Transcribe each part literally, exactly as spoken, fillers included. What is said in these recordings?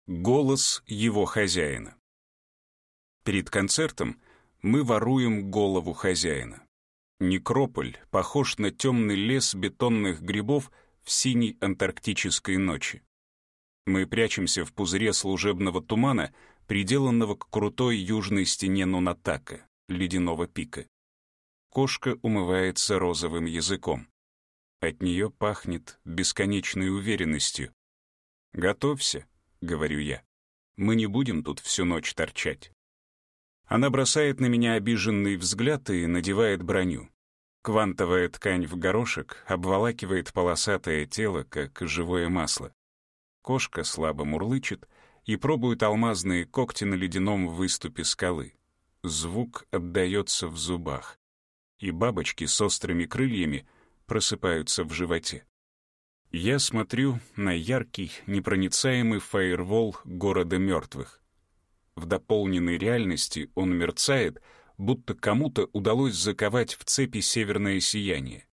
Голос его хозяина. Перед концертом мы воруем голову хозяина. Некрополь похож на темный лес бетонных грибов в синей антарктической ночи. Мы прячемся в пузыре служебного тумана, приделанного к крутой южной стене Нунатака, ледяного пика. Кошка умывается розовым языком. От нее пахнет бесконечной уверенностью. «Готовься», — говорю я. «Мы не будем тут всю ночь торчать». Она бросает на меня обиженный взгляд и надевает броню. Квантовая ткань в горошек обволакивает полосатое тело, как живое масло. Кошка слабо мурлычет и пробует алмазные когти на ледяном выступе скалы. Звук отдаётся в зубах, и бабочки с острыми крыльями просыпаются в животе. Я смотрю на яркий, непроницаемый фаервол города мертвых. В дополненной реальности он мерцает, будто кому-то удалось заковать в цепи северное сияние.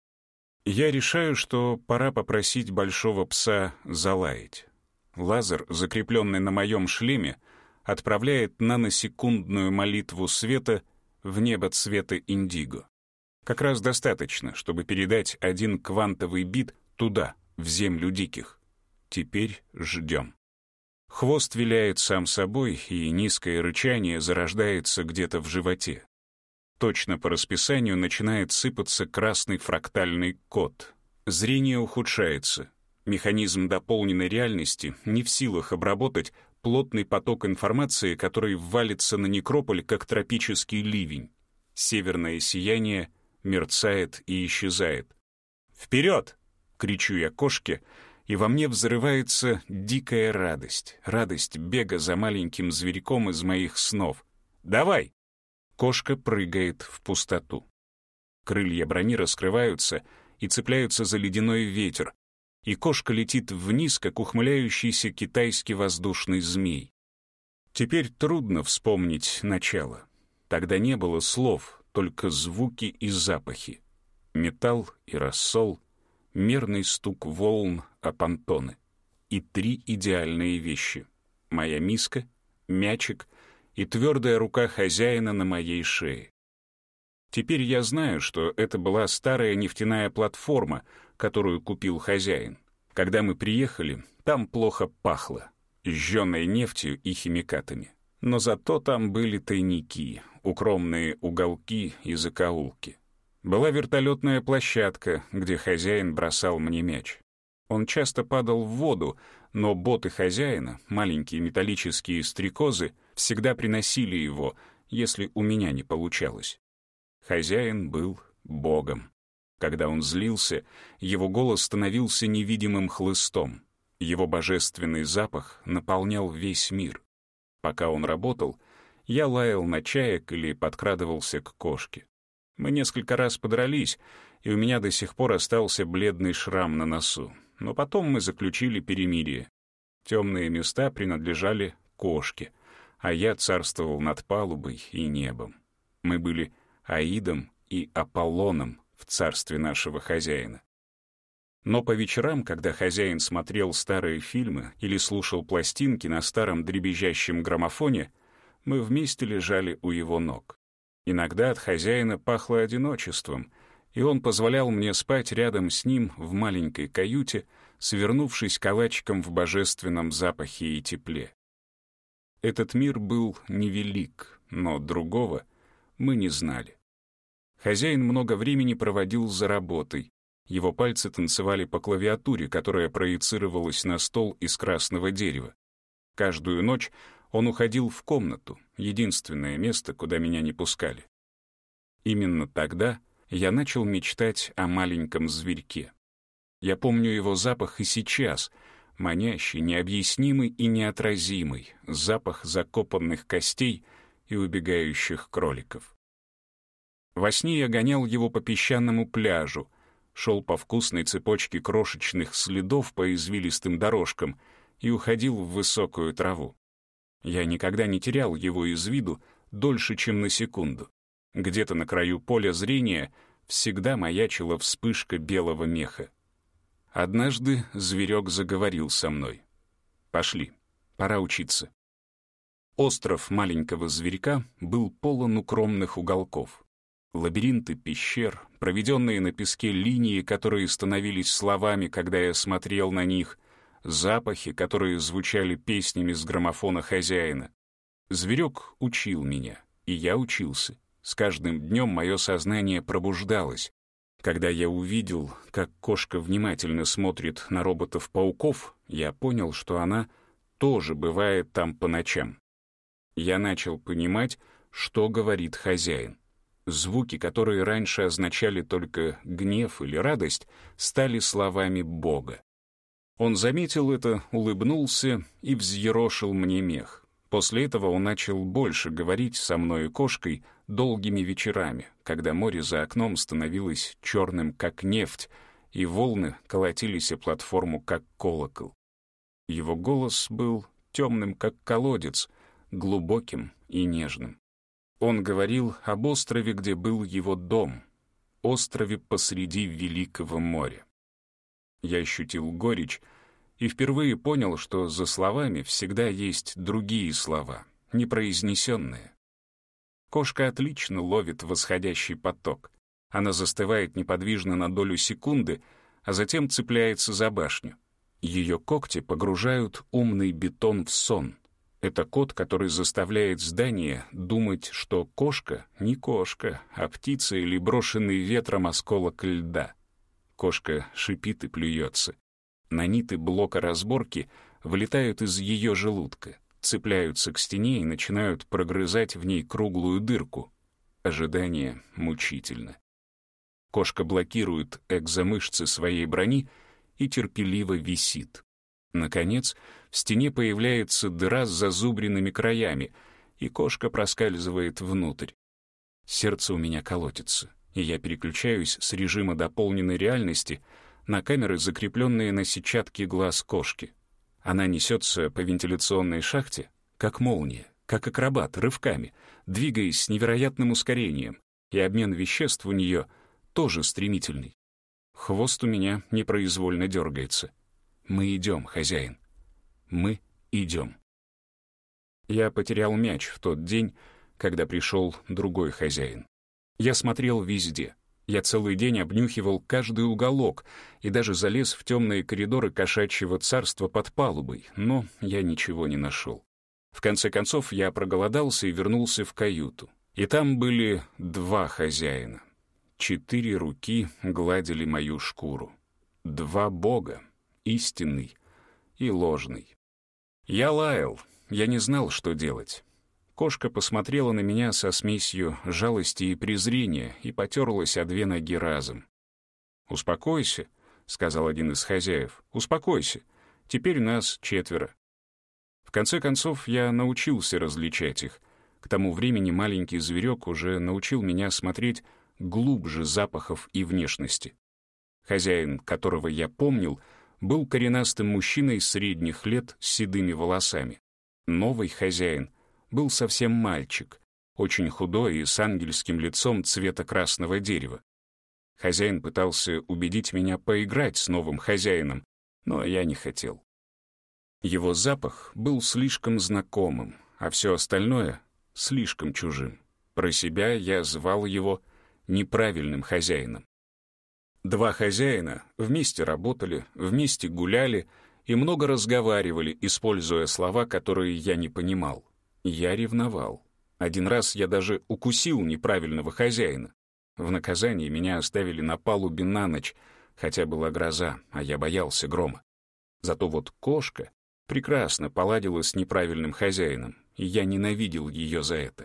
Я решаю, что пора попросить большого пса залаять. Лазер, закрепленный на моем шлеме, отправляет наносекундную молитву света в небо цвета индиго. Как раз достаточно, чтобы передать один квантовый бит туда, в землю диких. Теперь ждем. Хвост виляет сам собой, и низкое рычание зарождается где-то в животе. Точно по расписанию начинает сыпаться красный фрактальный код. Зрение ухудшается. Механизм дополненной реальности не в силах обработать плотный поток информации, который валится на некрополь, как тропический ливень. Северное сияние мерцает и исчезает. «Вперед!» — кричу я кошке, и во мне взрывается дикая радость, радость бега за маленьким зверьком из моих снов. «Давай!» Кошка прыгает в пустоту. Крылья брони раскрываются и цепляются за ледяной ветер, и кошка летит вниз, как ухмыляющийся китайский воздушный змей. Теперь трудно вспомнить начало. Тогда не было слов, только звуки и запахи. Металл и рассол, мерный стук волн о понтоны. И три идеальные вещи. Моя миска, мячик и твердая рука хозяина на моей шее. Теперь я знаю, что это была старая нефтяная платформа, которую купил хозяин. Когда мы приехали, там плохо пахло, жженой нефтью и химикатами. Но зато там были тайники, укромные уголки и закоулки. Была вертолетная площадка, где хозяин бросал мне мяч. Он часто падал в воду, но боты хозяина, маленькие металлические стрекозы, всегда приносили его, если у меня не получалось. Хозяин был богом. Когда он злился, его голос становился невидимым хлыстом. Его божественный запах наполнял весь мир. Пока он работал, я лаял на чаек или подкрадывался к кошке. Мы несколько раз подрались, и у меня до сих пор остался бледный шрам на носу. Но потом мы заключили перемирие. Темные места принадлежали кошке, а я царствовал над палубой и небом. Мы были Аидом и Аполлоном в царстве нашего хозяина. Но по вечерам, когда хозяин смотрел старые фильмы или слушал пластинки на старом дребезжащем граммофоне, мы вместе лежали у его ног. Иногда от хозяина пахло одиночеством, и он позволял мне спать рядом с ним в маленькой каюте, свернувшись калачиком в божественном запахе и тепле. Этот мир был невелик, но другого мы не знали. Хозяин много времени проводил за работой. Его пальцы танцевали по клавиатуре, которая проецировалась на стол из красного дерева. Каждую ночь он уходил в комнату, единственное место, куда меня не пускали. Именно тогда я начал мечтать о маленьком зверьке. Я помню его запах и сейчас, манящий, необъяснимый и неотразимый, запах закопанных костей и убегающих кроликов. Во сне я гонял его по песчаному пляжу, шел по вкусной цепочке крошечных следов по извилистым дорожкам и уходил в высокую траву. Я никогда не терял его из виду дольше, чем на секунду. Где-то на краю поля зрения всегда маячила вспышка белого меха. Однажды зверек заговорил со мной. «Пошли». пора учиться. Остров маленького зверька был полон укромных уголков. Лабиринты пещер, проведенные на песке линии, которые становились словами, когда я смотрел на них, запахи, которые звучали песнями с граммофона хозяина. Зверек учил меня, и я учился. С каждым днем мое сознание пробуждалось. Когда я увидел, как кошка внимательно смотрит на роботов-пауков, я понял, что она тоже бывает там по ночам. Я начал понимать, что говорит хозяин. Звуки, которые раньше означали только гнев или радость, стали словами Бога. Он заметил это, улыбнулся и взъерошил мне мех. После этого он начал больше говорить со мной и кошкой долгими вечерами, когда море за окном становилось черным, как нефть, и волны колотились о платформу, как колокол. Его голос был темным, как колодец, глубоким и нежным. Он говорил об острове, где был его дом, острове посреди Великого моря. Я ощутил горечь и впервые понял, что за словами всегда есть другие слова, непроизнесенные. Кошка отлично ловит восходящий поток. Она застывает неподвижно на долю секунды, а затем цепляется за башню. Ее когти погружают умный бетон в сон. Это код, который заставляет здание думать, что кошка не кошка, а птица или брошенный ветром осколок льда. Кошка шипит и плюется. Наниты блока разборки вылетают из ее желудка, цепляются к стене и начинают прогрызать в ней круглую дырку. Ожидание мучительно. Кошка блокирует экзомышцы своей брони и терпеливо висит. Наконец, в стене появляется дыра с зазубренными краями, и кошка проскальзывает внутрь. Сердце у меня колотится, и я переключаюсь с режима дополненной реальности на камеры, закрепленные на сетчатке глаз кошки. Она несется по вентиляционной шахте, как молния, как акробат, рывками, двигаясь с невероятным ускорением, и обмен веществ у нее тоже стремительный. Хвост у меня непроизвольно дергается. Мы идем, хозяин. Мы идем. Я потерял мяч в тот день, когда пришел другой хозяин. Я смотрел везде. Я целый день обнюхивал каждый уголок и даже залез в темные коридоры кошачьего царства под палубой, но я ничего не нашел. В конце концов, я проголодался и вернулся в каюту. И там были два хозяина. Четыре руки гладили мою шкуру. Два бога. Истинный и ложный. Я лаял, я не знал, что делать. Кошка посмотрела на меня со смесью жалости и презрения и потерлась о две ноги разом. «Успокойся», — сказал один из хозяев, — «успокойся, теперь нас четверо». В конце концов, я научился различать их. К тому времени маленький зверек уже научил меня смотреть глубже запахов и внешности. Хозяин, которого я помнил, был коренастым мужчиной средних лет с седыми волосами. Новый хозяин был совсем мальчик, очень худой и с ангельским лицом цвета красного дерева. Хозяин пытался убедить меня поиграть с новым хозяином, но я не хотел. Его запах был слишком знакомым, а все остальное — слишком чужим. Про себя я звал его неправильным хозяином. Два хозяина вместе работали, вместе гуляли и много разговаривали, используя слова, которые я не понимал. Я ревновал. Один раз я даже укусил неправильного хозяина. В наказание меня оставили на палубе на ночь, хотя была гроза, а я боялся грома. Зато вот кошка прекрасно поладила с неправильным хозяином, и я ненавидел ее за это.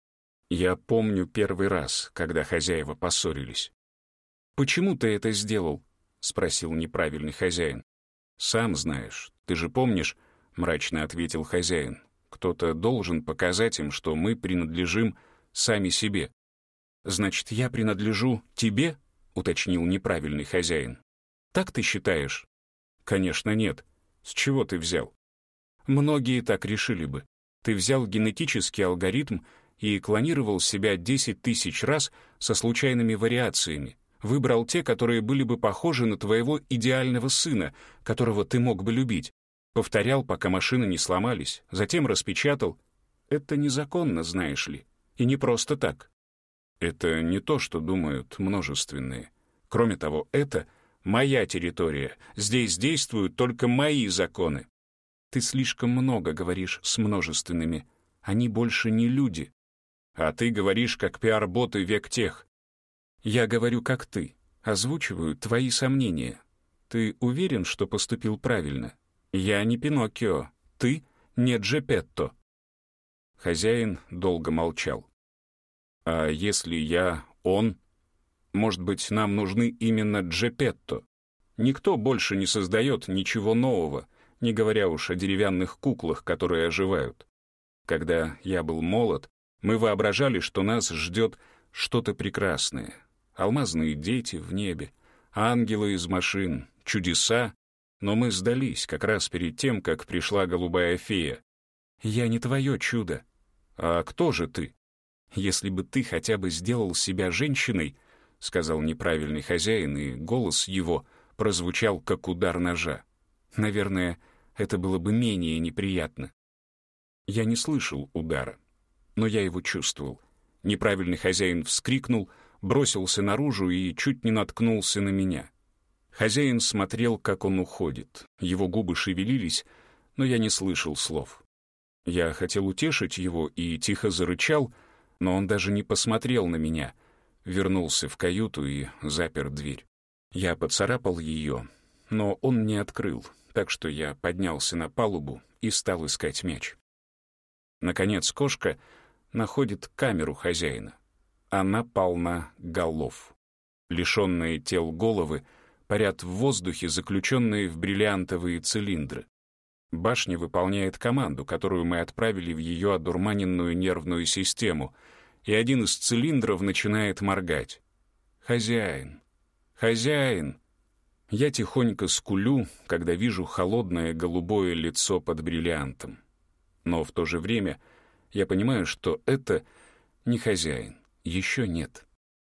Я помню первый раз, когда хозяева поссорились. «Почему ты это сделал?» — спросил неправильный хозяин. «Сам знаешь, ты же помнишь», — мрачно ответил хозяин. «Кто-то должен показать им, что мы принадлежим сами себе». «Значит, я принадлежу тебе?» — уточнил неправильный хозяин. «Так ты считаешь?» «Конечно, нет. С чего ты взял?» «Многие так решили бы. Ты взял генетический алгоритм и клонировал себя десять тысяч раз со случайными вариациями. Выбрал те, которые были бы похожи на твоего идеального сына, которого ты мог бы любить. Повторял, пока машины не сломались, затем распечатал. Это незаконно, знаешь ли, и не просто так. Это не то, что думают множественные. Кроме того, это моя территория. Здесь действуют только мои законы. Ты слишком много говоришь с множественными. Они больше не люди. А ты говоришь, как пиар-боты век тех. Я говорю, как ты. Озвучиваю твои сомнения. Ты уверен, что поступил правильно? Я не Пиноккио. Ты не Джепетто. Хозяин долго молчал. А если я он? Может быть, нам нужны именно Джепетто? Никто больше не создает ничего нового, не говоря уж о деревянных куклах, которые оживают. Когда я был молод, мы воображали, что нас ждет что-то прекрасное. Алмазные дети в небе, ангелы из машин, чудеса. Но мы сдались как раз перед тем, как пришла голубая фея. Я не твое чудо. А кто же ты? Если бы ты хотя бы сделал себя женщиной, — сказал неправильный хозяин, и голос его прозвучал, как удар ножа. Наверное, это было бы менее неприятно. Я не слышал удара, но я его чувствовал. Неправильный хозяин вскрикнул, бросился наружу и чуть не наткнулся на меня. Хозяин смотрел, как он уходит. Его губы шевелились, но я не слышал слов. Я хотел утешить его и тихо зарычал, но он даже не посмотрел на меня, вернулся в каюту и запер дверь. Я поцарапал ее, но он не открыл, так что я поднялся на палубу и стал искать мяч. Наконец кошка находит камеру хозяина. Она полна голов. Лишенные тел головы парят в воздухе, заключенные в бриллиантовые цилиндры. Башня выполняет команду, которую мы отправили в ее одурманенную нервную систему, и один из цилиндров начинает моргать. «Хозяин! Хозяин!» Я тихонько скулю, когда вижу холодное голубое лицо под бриллиантом. Но в то же время я понимаю, что это не хозяин, еще нет.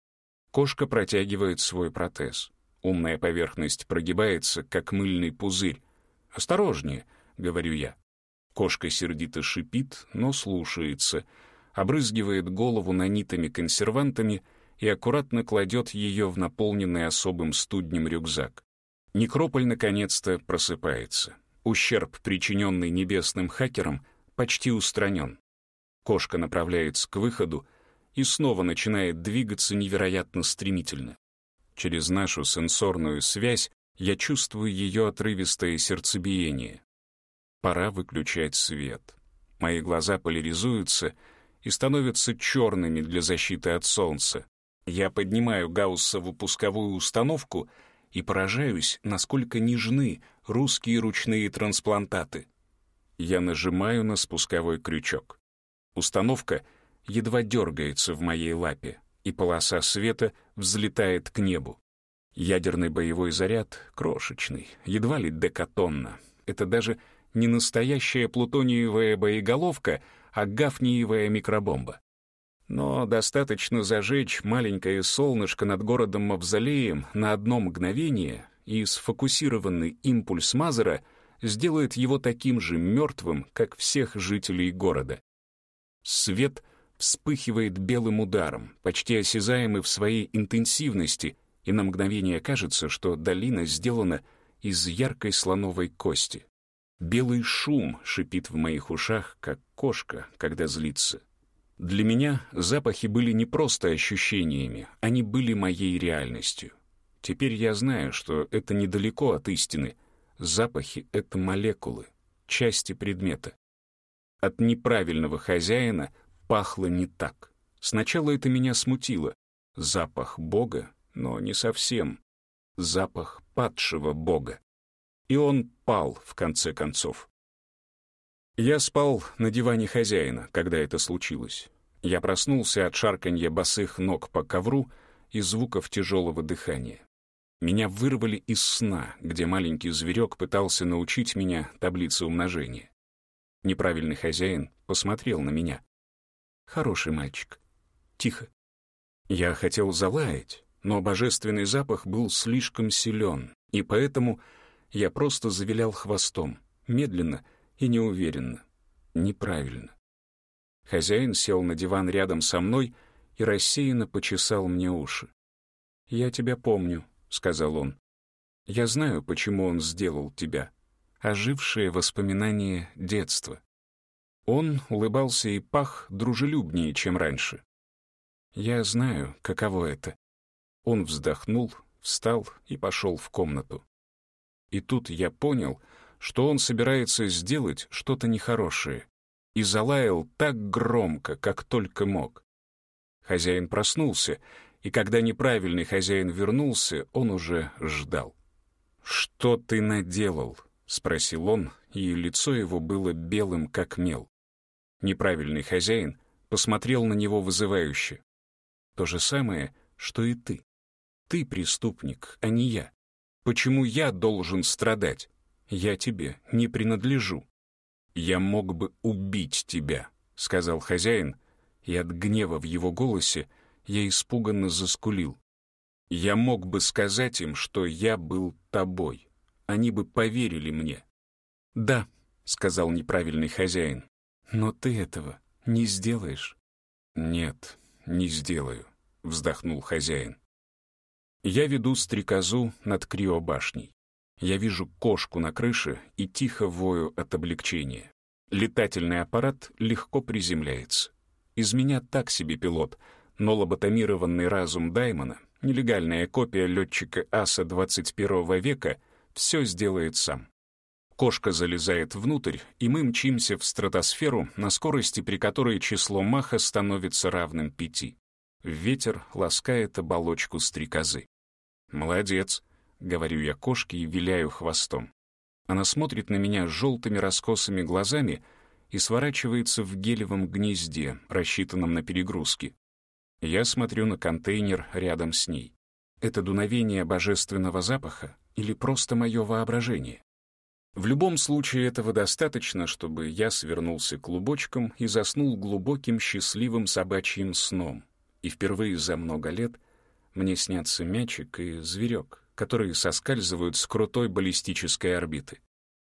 Кошка протягивает свой протез. Умная поверхность прогибается, как мыльный пузырь. «Осторожнее!» — говорю я. Кошка сердито шипит, но слушается, обрызгивает голову нанитами-консервантами и аккуратно кладет ее в наполненный особым студнем рюкзак. Некрополь наконец-то просыпается. Ущерб, причиненный небесным хакерам, почти устранен. Кошка направляется к выходу и снова начинает двигаться невероятно стремительно. Через нашу сенсорную связь я чувствую ее отрывистое сердцебиение. Пора выключать свет. Мои глаза поляризуются и становятся черными для защиты от солнца. Я поднимаю гауссову пусковую установку и поражаюсь, насколько нежны русские ручные трансплантаты. Я нажимаю на спусковой крючок. Установка едва дергается в моей лапе, и полоса света взлетает к небу. Ядерный боевой заряд крошечный, едва ли декатонна. Это даже не настоящая плутониевая боеголовка, а гафниевая микробомба. Но достаточно зажечь маленькое солнышко над городом-мавзолеем на одно мгновение, и сфокусированный импульс Мазера сделает его таким же мертвым, как всех жителей города. Свет вспыхивает белым ударом, почти осязаемый в своей интенсивности, и на мгновение кажется, что долина сделана из яркой слоновой кости. Белый шум шипит в моих ушах, как кошка, когда злится. Для меня запахи были не просто ощущениями, они были моей реальностью. Теперь я знаю, что это недалеко от истины. Запахи — это молекулы, части предмета. От неправильного хозяина пахло не так. Сначала это меня смутило. Запах Бога, но не совсем. Запах падшего Бога. И он пал, в конце концов. Я спал на диване хозяина, когда это случилось. Я проснулся от шарканья босых ног по ковру и звуков тяжелого дыхания. Меня вырвали из сна, где маленький зверек пытался научить меня таблице умножения. Неправильный хозяин посмотрел на меня. «Хороший мальчик. Тихо». Я хотел залаять, но божественный запах был слишком силен, и поэтому я просто завилял хвостом, медленно и неуверенно, неправильно. Хозяин сел на диван рядом со мной и рассеянно почесал мне уши. «Я тебя помню», — сказал он. «Я знаю, почему он сделал тебя. Ожившее воспоминание детства». Он улыбался и пах дружелюбнее, чем раньше. «Я знаю, каково это». Он вздохнул, встал и пошел в комнату. И тут я понял, что он собирается сделать что-то нехорошее, и залаял так громко, как только мог. Хозяин проснулся, и когда неправильный хозяин вернулся, он уже ждал. «Что ты наделал?» — спросил он, и лицо его было белым, как мел. Неправильный хозяин посмотрел на него вызывающе. «То же самое, что и ты. Ты преступник, а не я. Почему я должен страдать? Я тебе не принадлежу». «Я мог бы убить тебя», — сказал хозяин, и от гнева в его голосе я испуганно заскулил. «Я мог бы сказать им, что я был тобой. Они бы поверили мне». «Да», — сказал неправильный хозяин, — «но ты этого не сделаешь». «Нет, не сделаю», — вздохнул хозяин. Я веду стрекозу над криобашней. Я вижу кошку на крыше и тихо вою от облегчения. Летательный аппарат легко приземляется. Из меня так себе пилот, но лоботомированный разум Даймона, нелегальная копия летчика аса двадцать первого века, все сделает сам. Кошка залезает внутрь, и мы мчимся в стратосферу на скорости, при которой число Маха становится равным пяти. Ветер ласкает оболочку стрекозы. «Молодец», — говорю я кошке и виляю хвостом. Она смотрит на меня желтыми раскосыми глазами и сворачивается в гелевом гнезде, рассчитанном на перегрузки. Я смотрю на контейнер рядом с ней. Это дуновение божественного запаха или просто мое воображение? В любом случае этого достаточно, чтобы я свернулся клубочком и заснул глубоким счастливым собачьим сном. И впервые за много лет мне снятся мячик и зверек, которые соскальзывают с крутой баллистической орбиты.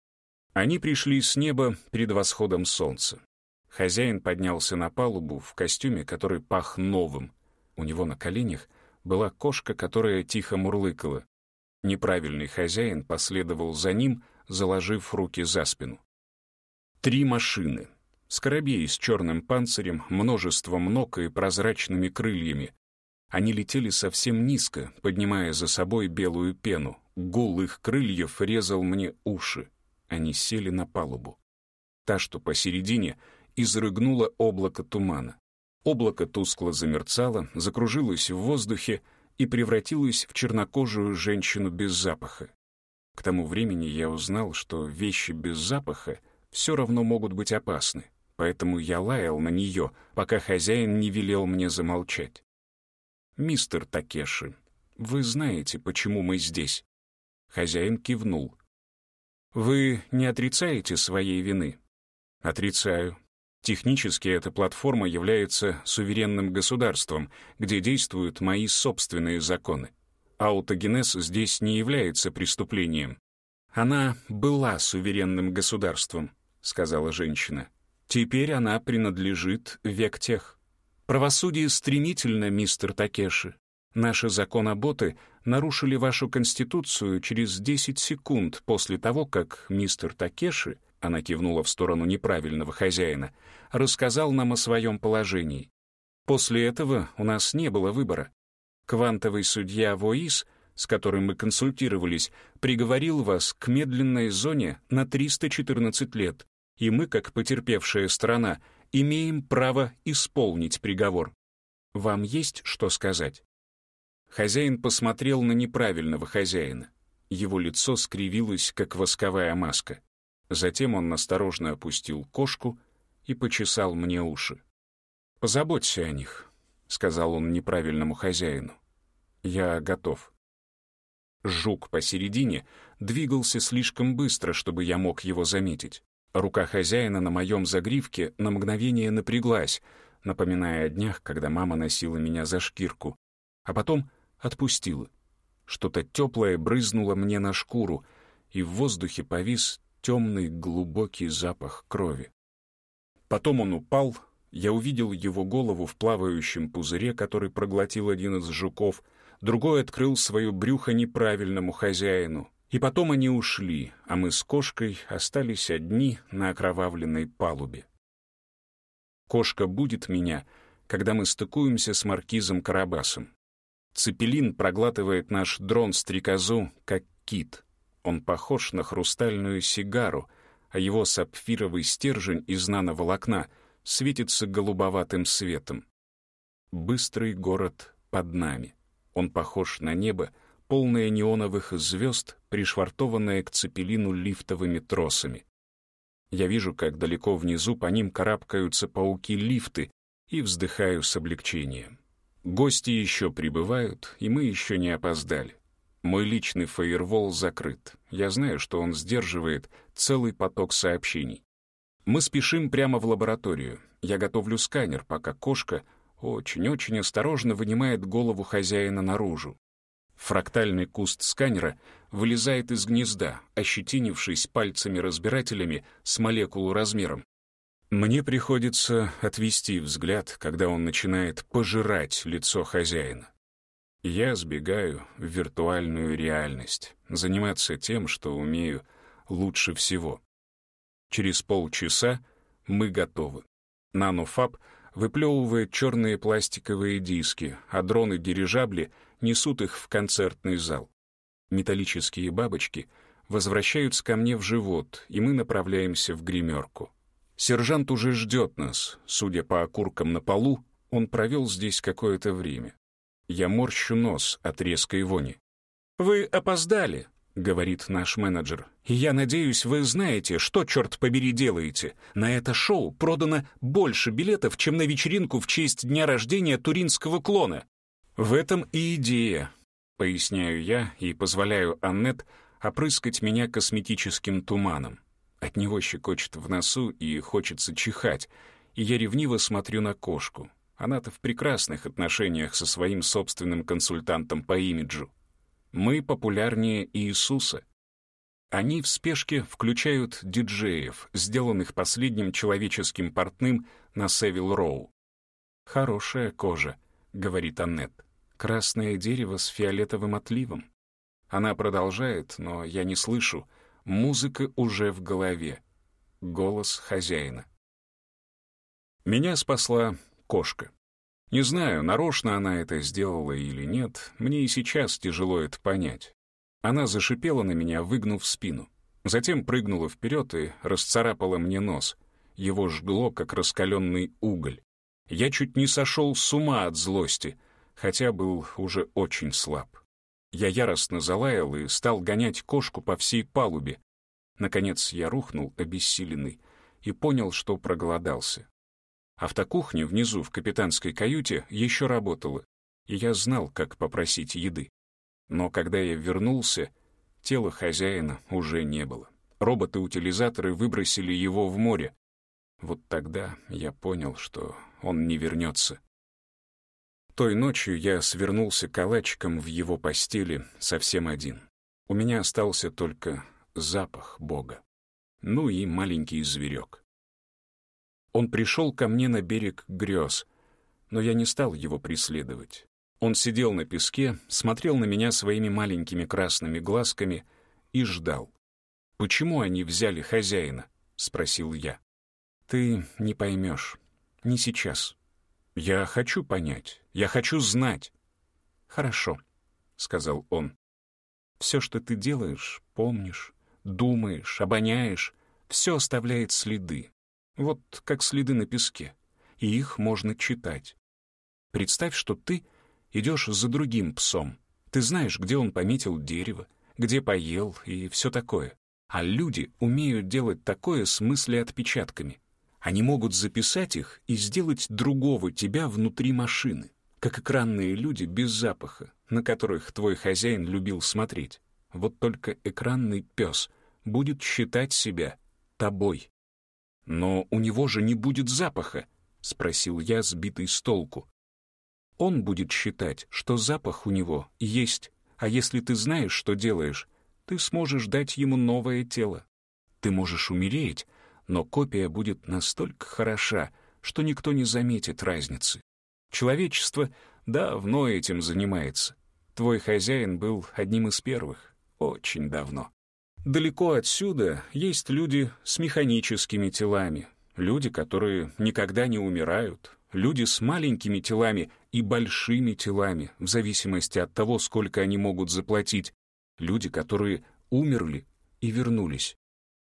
Они пришли с неба перед восходом солнца. Хозяин поднялся на палубу в костюме, который пах новым. У него на коленях была кошка, которая тихо мурлыкала. Неправильный хозяин последовал за ним, заложив руки за спину. Три машины. Скоробеи с черным панцирем, множеством ног и прозрачными крыльями. Они летели совсем низко, поднимая за собой белую пену. Гул их крыльев резал мне уши. Они сели на палубу. Та, что посередине, изрыгнула облако тумана. Облако тускло замерцало, закружилось в воздухе и превратилось в чернокожую женщину без запаха. К тому времени я узнал, что вещи без запаха все равно могут быть опасны, поэтому я лаял на нее, пока хозяин не велел мне замолчать. «Мистер Такеши, вы знаете, почему мы здесь?» Хозяин кивнул. «Вы не отрицаете своей вины?» «Отрицаю. Технически эта платформа является суверенным государством, где действуют мои собственные законы. Аутогенез здесь не является преступлением». «Она была суверенным государством», — сказала женщина. «Теперь она принадлежит Вектех. Правосудие стремительно, мистер Такеши. Наши законоботы нарушили вашу конституцию через десять секунд после того, как мистер Такеши, она кивнула в сторону неправильного хозяина, рассказал нам о своем положении. После этого у нас не было выбора. Квантовый судья Воис, с которым мы консультировались, приговорил вас к медленной зоне на триста четырнадцать лет, и мы, как потерпевшая сторона, имеем право исполнить приговор. Вам есть что сказать?» Хозяин посмотрел на неправильного хозяина. Его лицо скривилось, как восковая маска. Затем он осторожно опустил кошку и почесал мне уши. «Позаботься о них», — сказал он неправильному хозяину. «Я готов». Жук посередине двигался слишком быстро, чтобы я мог его заметить. Рука хозяина на моем загривке на мгновение напряглась, напоминая о днях, когда мама носила меня за шкирку, а потом отпустила. Что-то теплое брызнуло мне на шкуру, и в воздухе повис темный глубокий запах крови. Потом он упал, я увидел его голову в плавающем пузыре, который проглотил один из жуков, другой открыл свое брюхо неправильному хозяину. И потом они ушли, а мы с кошкой остались одни на окровавленной палубе. Кошка будет меня, когда мы стыкуемся с маркизом Карабасом. Цепелин проглатывает наш дрон-стрекозу, как кит. Он похож на хрустальную сигару, а его сапфировый стержень из нановолокна светится голубоватым светом. Быстрый город под нами. Он похож на небо, полное неоновых звезд, пришвартованное к цепелину лифтовыми тросами. Я вижу, как далеко внизу по ним карабкаются пауки-лифты, и вздыхаю с облегчением. Гости еще прибывают, и мы еще не опоздали. Мой личный фаервол закрыт. Я знаю, что он сдерживает целый поток сообщений. Мы спешим прямо в лабораторию. Я готовлю сканер, пока кошка очень-очень осторожно вынимает голову хозяина наружу. Фрактальный куст сканера вылезает из гнезда, ощетинившись пальцами-разбирателями с молекулу размером. Мне приходится отвести взгляд, когда он начинает пожирать лицо хозяина. Я сбегаю в виртуальную реальность, заниматься тем, что умею лучше всего. Через полчаса мы готовы. Нанофаб выплевывает черные пластиковые диски, а дроны-дирижабли несут их в концертный зал. Металлические бабочки возвращаются ко мне в живот, и мы направляемся в гримерку. Сержант уже ждет нас. Судя по окуркам на полу, он провел здесь какое-то время. Я морщу нос от резкой вони. «Вы опоздали», — говорит наш менеджер. «И я надеюсь, вы знаете, что, черт побери, делаете. На это шоу продано больше билетов, чем на вечеринку в честь дня рождения туринского клона». «В этом и идея», — поясняю я и позволяю Аннет опрыскать меня косметическим туманом. От него щекочет в носу и хочется чихать, и я ревниво смотрю на кошку. Она-то в прекрасных отношениях со своим собственным консультантом по имиджу. Мы популярнее Иисуса. Они в спешке включают диджеев, сделанных последним человеческим портным на Севил Роу. «Хорошая кожа», — говорит Аннет. «Красное дерево с фиолетовым отливом». Она продолжает, но я не слышу. Музыка уже в голове. Голос хозяина. Меня спасла кошка. Не знаю, нарочно она это сделала или нет, мне и сейчас тяжело это понять. Она зашипела на меня, выгнув спину. Затем прыгнула вперед и расцарапала мне нос. Его жгло, как раскаленный уголь. Я чуть не сошел с ума от злости, хотя был уже очень слаб. Я яростно залаял и стал гонять кошку по всей палубе. Наконец я рухнул, обессиленный, и понял, что проголодался. Автокухня внизу в капитанской каюте еще работала, и я знал, как попросить еды. Но когда я вернулся, тела хозяина уже не было. Роботы-утилизаторы выбросили его в море. Вот тогда я понял, что он не вернется. Той ночью я свернулся калачиком в его постели совсем один. У меня остался только запах Бога. Ну и маленький зверек. Он пришел ко мне на берег грез, но я не стал его преследовать. Он сидел на песке, смотрел на меня своими маленькими красными глазками и ждал. «Почему они взяли хозяина?» — спросил я. «Ты не поймешь. Не сейчас. Я хочу понять. Я хочу знать». «Хорошо», — сказал он. «Все, что ты делаешь, помнишь, думаешь, обоняешь, все оставляет следы. Вот как следы на песке. И их можно читать. Представь, что ты идешь за другим псом. Ты знаешь, где он пометил дерево, где поел и все такое. А люди умеют делать такое с мыслеотпечатками. Они могут записать их и сделать другого тебя внутри машины, как экранные люди без запаха, на которых твой хозяин любил смотреть. Вот только экранный пес будет считать себя тобой. «Но у него же не будет запаха», — спросил я, сбитый с толку. «Он будет считать, что запах у него есть, а если ты знаешь, что делаешь, ты сможешь дать ему новое тело. Ты можешь умереть, но копия будет настолько хороша, что никто не заметит разницы. Человечество давно этим занимается. Твой хозяин был одним из первых, очень давно. Далеко отсюда есть люди с механическими телами, люди, которые никогда не умирают, люди с маленькими телами и большими телами, в зависимости от того, сколько они могут заплатить, люди, которые умерли и вернулись.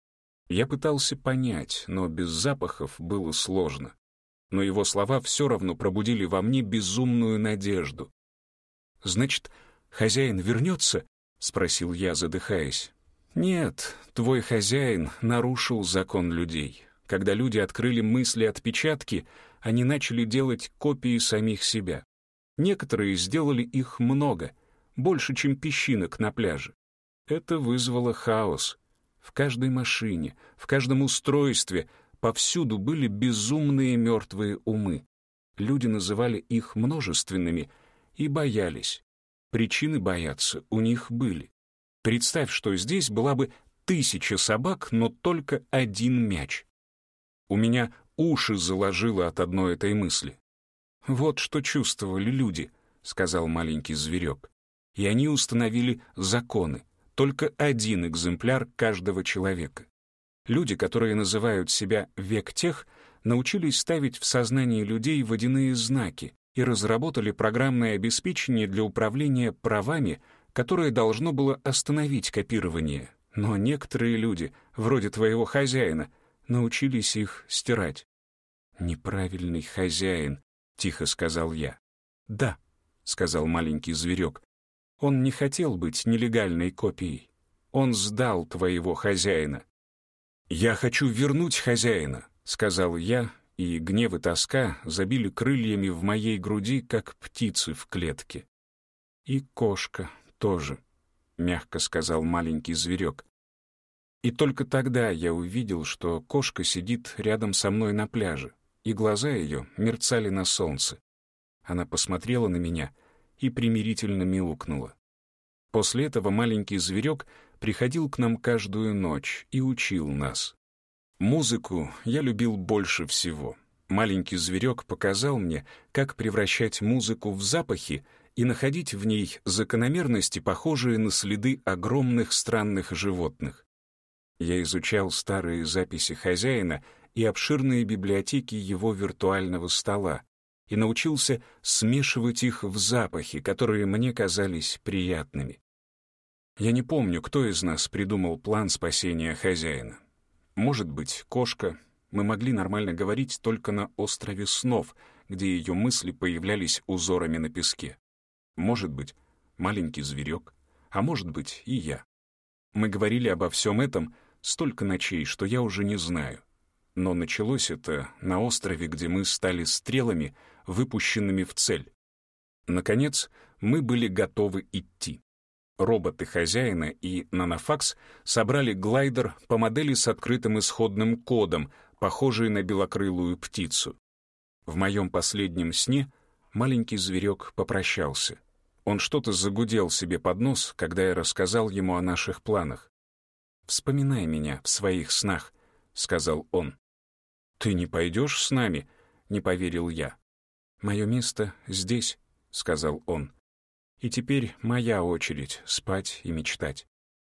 Я пытался понять, но без запахов было сложно. Но его слова все равно пробудили во мне безумную надежду. «Значит, хозяин вернется?» — спросил я, задыхаясь. «Нет, твой хозяин нарушил закон людей. Когда люди открыли мысли-отпечатки, они начали делать копии самих себя. Некоторые сделали их много, больше, чем песчинок на пляже. Это вызвало хаос. В каждой машине, в каждом устройстве, повсюду были безумные мертвые умы. Люди называли их множественными и боялись. Причины бояться у них были. Представь, что здесь была бы тысяча собак, но только один мяч. У меня уши заложило от одной этой мысли. «Вот что чувствовали люди», — сказал маленький зверек. И они установили законы. Только один экземпляр каждого человека. Люди, которые называют себя «век тех», научились ставить в сознании людей водяные знаки и разработали программное обеспечение для управления правами, которое должно было остановить копирование. Но некоторые люди, вроде твоего хозяина, научились их стирать. «Неправильный хозяин», — тихо сказал я. «Да», — сказал маленький зверек. «Он не хотел быть нелегальной копией. Он сдал твоего хозяина». «Я хочу вернуть хозяина», — сказал я, и гнев и тоска забили крыльями в моей груди, как птицы в клетке. «И кошка тоже», — мягко сказал маленький зверек. И только тогда я увидел, что кошка сидит рядом со мной на пляже, и глаза ее мерцали на солнце. Она посмотрела на меня и примирительно мяукнула. После этого маленький зверек приходил к нам каждую ночь и учил нас. Музыку я любил больше всего. Маленький зверек показал мне, как превращать музыку в запахи и находить в ней закономерности, похожие на следы огромных странных животных. Я изучал старые записи хозяина и обширные библиотеки его виртуального стола и научился смешивать их в запахи, которые мне казались приятными. Я не помню, кто из нас придумал план спасения хозяина. Может быть, кошка. Мы могли нормально говорить только на острове снов, где ее мысли появлялись узорами на песке. Может быть, маленький зверек, а может быть и я. Мы говорили обо всем этом столько ночей, что я уже не знаю. Но началось это на острове, где мы стали стрелами, выпущенными в цель. Наконец, мы были готовы идти. Роботы хозяина и нанофакс собрали глайдер по модели с открытым исходным кодом, похожий на белокрылую птицу. В моем последнем сне маленький зверек попрощался. Он что-то загудел себе под нос, когда я рассказал ему о наших планах. «Вспоминай меня в своих снах», — сказал он. «Ты не пойдешь с нами?» — не поверил я. «Мое место здесь», — сказал он. «И теперь моя очередь спать и мечтать».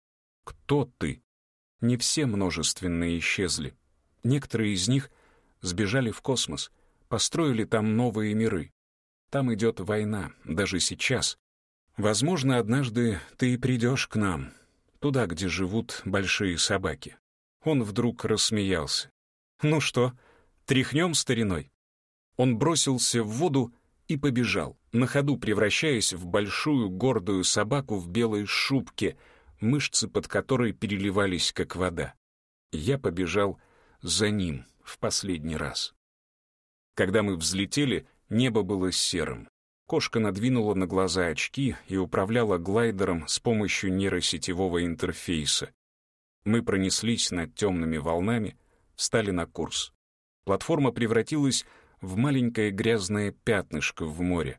«Кто ты?» Не все множественные исчезли. Некоторые из них сбежали в космос, построили там новые миры. Там идет война, даже сейчас. Возможно, однажды ты и придешь к нам, туда, где живут большие собаки». Он вдруг рассмеялся. «Ну что, тряхнем стариной?» Он бросился в воду и побежал, на ходу превращаясь в большую гордую собаку в белой шубке, мышцы под которой переливались, как вода. Я побежал за ним в последний раз. Когда мы взлетели, небо было серым. Кошка надвинула на глаза очки и управляла глайдером с помощью нейросетевого интерфейса. Мы пронеслись над темными волнами, встали на курс. Платформа превратилась в маленькое грязное пятнышко в море.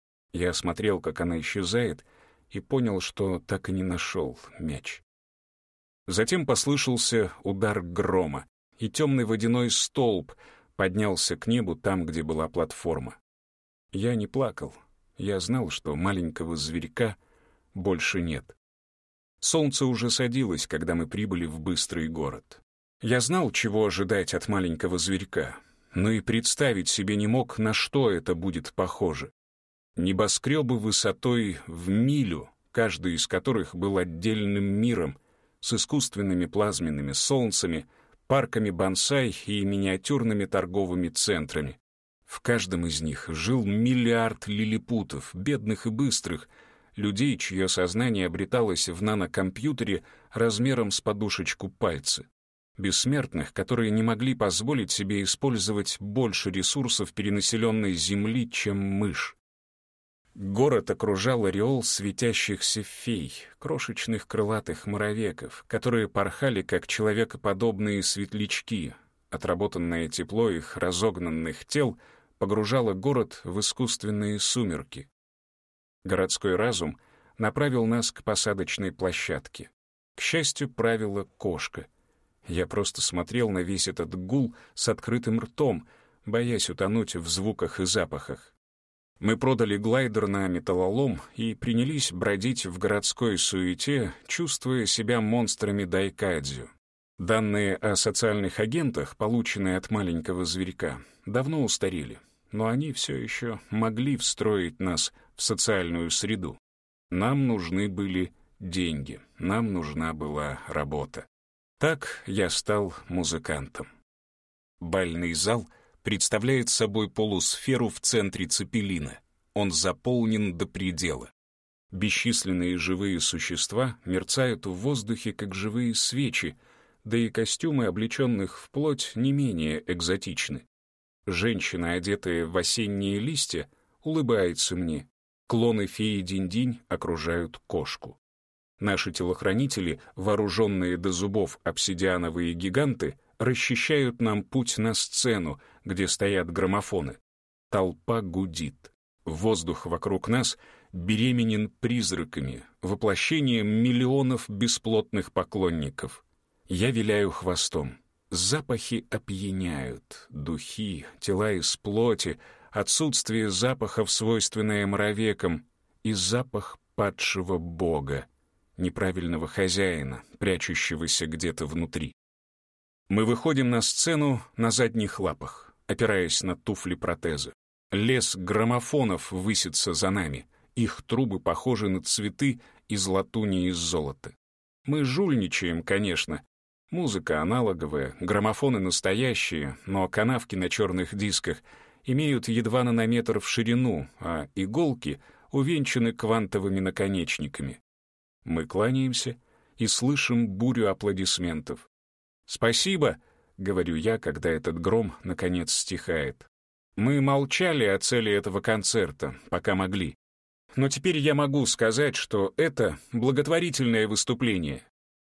Я смотрел, как она исчезает, и понял, что так и не нашел мяч. Затем послышался удар грома, и темный водяной столб поднялся к небу там, где была платформа. Я не плакал. Я знал, что маленького зверька больше нет. Солнце уже садилось, когда мы прибыли в быстрый город. Я знал, чего ожидать от маленького зверька, но и представить себе не мог, на что это будет похоже. Небоскребы высотой в милю, каждый из которых был отдельным миром, с искусственными плазменными солнцами, парками бонсай и миниатюрными торговыми центрами. В каждом из них жил миллиард лилипутов, бедных и быстрых, людей, чье сознание обреталось в нанокомпьютере размером с подушечку пальца. Бессмертных, которые не могли позволить себе использовать больше ресурсов перенаселенной Земли, чем мышь. Город окружал ореол светящихся фей, крошечных крылатых муравеков, которые порхали как человекоподобные светлячки. Отработанное тепло их разогнанных тел погружало город в искусственные сумерки. Городской разум направил нас к посадочной площадке. К счастью, правила кошка. Я просто смотрел на весь этот гул с открытым ртом, боясь утонуть в звуках и запахах. Мы продали глайдер на металлолом и принялись бродить в городской суете, чувствуя себя монстрами дайкадзю. Данные о социальных агентах, полученные от маленького зверька, давно устарели, но они все еще могли встроить нас в социальную среду. Нам нужны были деньги, нам нужна была работа. Так я стал музыкантом. Бальный зал представляет собой полусферу в центре цепелина. Он заполнен до предела. Бесчисленные живые существа мерцают в воздухе, как живые свечи, да и костюмы облеченных в плоть не менее экзотичны. Женщина, одетая в осенние листья, улыбается мне. Клоны феи Динь-Динь окружают кошку. Наши телохранители, вооруженные до зубов обсидиановые гиганты, расчищают нам путь на сцену, где стоят граммофоны. Толпа гудит. Воздух вокруг нас беременен призраками, воплощением миллионов бесплотных поклонников. Я виляю хвостом. Запахи опьяняют. Духи, тела из плоти, отсутствие запахов, свойственное муравекам, и запах падшего бога, неправильного хозяина, прячущегося где-то внутри. Мы выходим на сцену на задних лапах, опираясь на туфли-протезы. Лес граммофонов высится за нами. Их трубы похожи на цветы из латуни и золота. Мы жульничаем, конечно. Музыка аналоговая, граммофоны настоящие, но канавки на черных дисках имеют едва нанометр в ширину, а иголки увенчаны квантовыми наконечниками. Мы кланяемся и слышим бурю аплодисментов. «Спасибо», — говорю я, когда этот гром наконец стихает. «Мы молчали о цели этого концерта, пока могли. Но теперь я могу сказать, что это благотворительное выступление».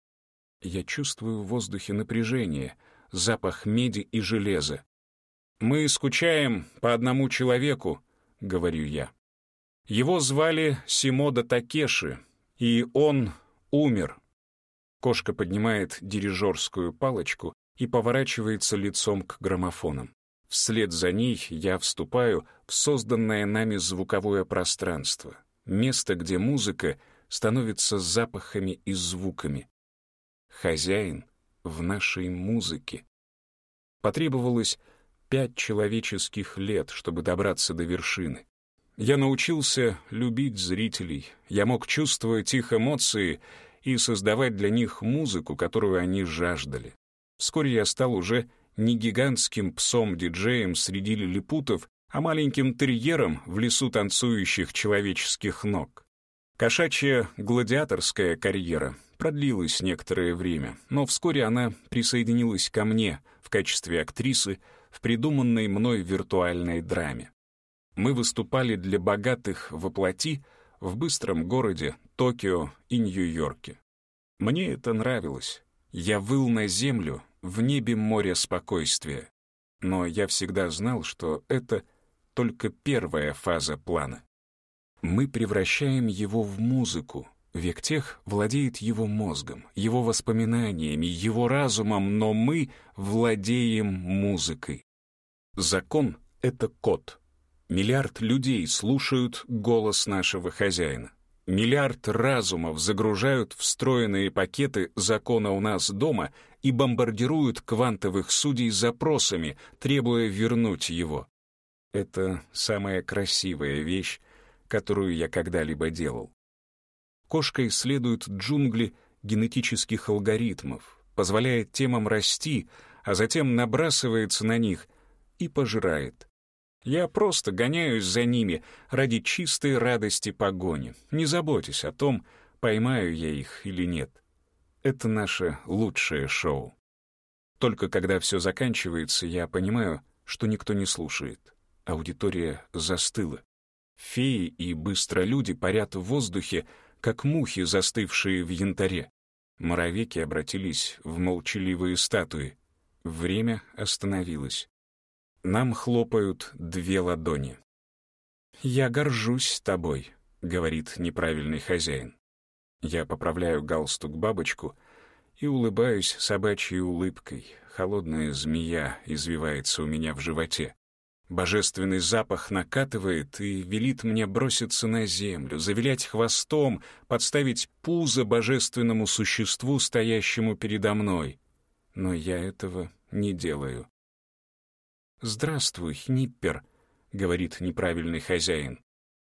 Я чувствую в воздухе напряжение, запах меди и железа. «Мы скучаем по одному человеку», — говорю я. «Его звали Симода Такеши, и он умер». Кошка поднимает дирижерскую палочку и поворачивается лицом к граммофонам. Вслед за ней я вступаю в созданное нами звуковое пространство, место, где музыка становится запахами и звуками. Хозяин в нашей музыке. Потребовалось пять человеческих лет, чтобы добраться до вершины. Я научился любить зрителей, я мог чувствовать их эмоции и создавать для них музыку, которую они жаждали. Вскоре я стал уже не гигантским псом-диджеем среди лилипутов, а маленьким терьером в лесу танцующих человеческих ног. Кошачья гладиаторская карьера продлилась некоторое время, но вскоре она присоединилась ко мне в качестве актрисы в придуманной мной виртуальной драме. Мы выступали для богатых воплоти в быстром городе Токио и Нью-Йорке. Мне это нравилось. Я выл на землю в небе моря спокойствия. Но я всегда знал, что это только первая фаза плана. Мы превращаем его в музыку, Вектех владеет его мозгом, его воспоминаниями, его разумом, но мы владеем музыкой. Закон — это код. Миллиард людей слушают голос нашего хозяина. Миллиард разумов загружают встроенные пакеты закона у нас дома и бомбардируют квантовых судей запросами, требуя вернуть его. Это самая красивая вещь, которую я когда-либо делал. Кошка исследует джунгли генетических алгоритмов, позволяет темам расти, а затем набрасывается на них и пожирает. Я просто гоняюсь за ними ради чистой радости погони, не заботясь о том, поймаю я их или нет. Это наше лучшее шоу. Только когда все заканчивается, я понимаю, что никто не слушает. Аудитория застыла. Феи и быстролюди парят в воздухе, как мухи, застывшие в янтаре. Моровеки обратились в молчаливые статуи. Время остановилось. Нам хлопают две ладони. «Я горжусь тобой», — говорит неправильный хозяин. Я поправляю галстук-бабочку и улыбаюсь собачьей улыбкой. Холодная змея извивается у меня в животе. Божественный запах накатывает и велит мне броситься на землю, завилять хвостом, подставить пузо божественному существу, стоящему передо мной. Но я этого не делаю. «Здравствуй, Ниппер», — говорит неправильный хозяин.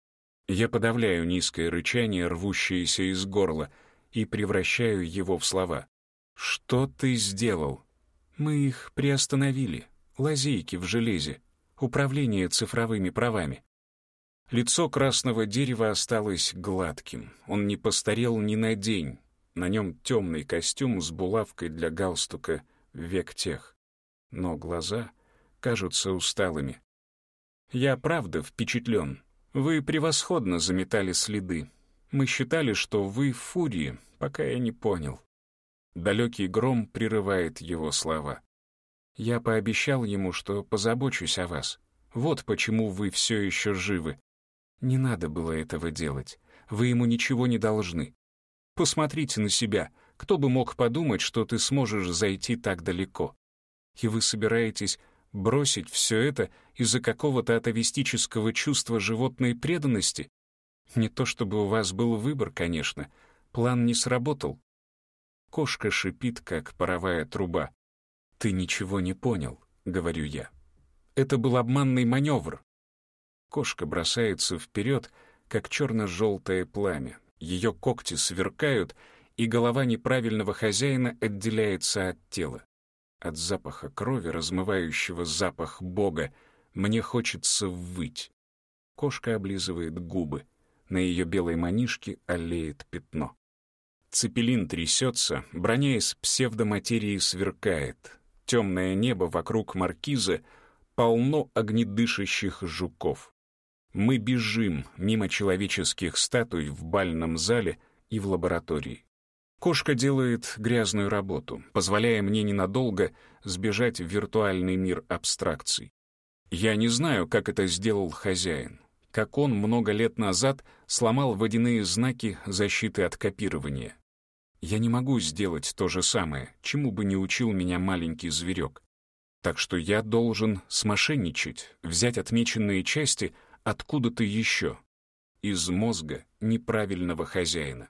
Я подавляю низкое рычание, рвущееся из горла, и превращаю его в слова. «Что ты сделал?» «Мы их приостановили. Лазейки в железе. Управление цифровыми правами». Лицо красного дерева осталось гладким. Он не постарел ни на день. На нем темный костюм с булавкой для галстука «Вектех». Но глаза кажутся усталыми. «Я правда впечатлен. Вы превосходно заметали следы. Мы считали, что вы в фурии, пока я не понял». Далекий гром прерывает его слова. «Я пообещал ему, что позабочусь о вас. Вот почему вы все еще живы. Не надо было этого делать. Вы ему ничего не должны. Посмотрите на себя. Кто бы мог подумать, что ты сможешь зайти так далеко? И вы собираетесь бросить все это из-за какого-то атовистического чувства животной преданности? Не то чтобы у вас был выбор, конечно. План не сработал». Кошка шипит, как паровая труба. «Ты ничего не понял», — говорю я. «Это был обманный маневр». Кошка бросается вперед, как черно-желтое пламя. Ее когти сверкают, и голова неправильного хозяина отделяется от тела. От запаха крови, размывающего запах Бога, мне хочется выть. Кошка облизывает губы. На ее белой манишке аллеет пятно. Цепелин трясется, броня из псевдоматерии сверкает. Темное небо вокруг маркиза полно огнедышащих жуков. Мы бежим мимо человеческих статуй в бальном зале и в лаборатории. Кошка делает грязную работу, позволяя мне ненадолго сбежать в виртуальный мир абстракций. Я не знаю, как это сделал хозяин, как он много лет назад сломал водяные знаки защиты от копирования. Я не могу сделать то же самое, чему бы не учил меня маленький зверек. Так что я должен смошенничать, взять отмеченные части откуда-то еще, из мозга неправильного хозяина.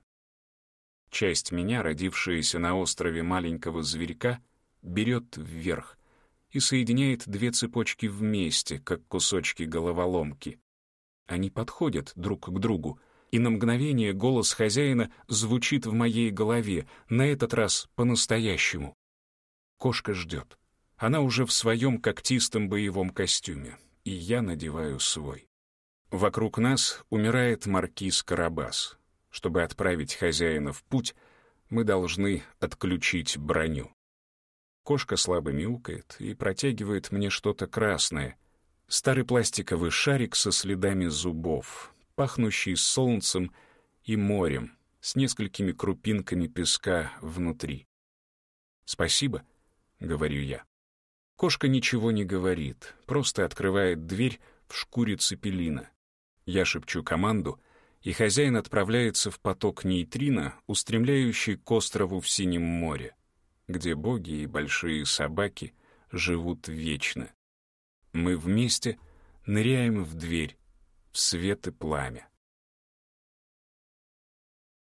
Часть меня, родившаяся на острове маленького зверька, берет вверх и соединяет две цепочки вместе, как кусочки головоломки. Они подходят друг к другу, и на мгновение голос хозяина звучит в моей голове, на этот раз по-настоящему. Кошка ждет. Она уже в своем когтистом боевом костюме, и я надеваю свой. Вокруг нас умирает маркиз Карабас. Чтобы отправить хозяина в путь, мы должны отключить броню. Кошка слабо мяукает и протягивает мне что-то красное. Старый пластиковый шарик со следами зубов, пахнущий солнцем и морем, с несколькими крупинками песка внутри. «Спасибо», — говорю я. Кошка ничего не говорит, просто открывает дверь в шкуре цепелина. Я шепчу команду, и хозяин отправляется в поток нейтрино, устремляющий к острову в Синем море, где боги и большие собаки живут вечно. Мы вместе ныряем в дверь, в свет и пламя.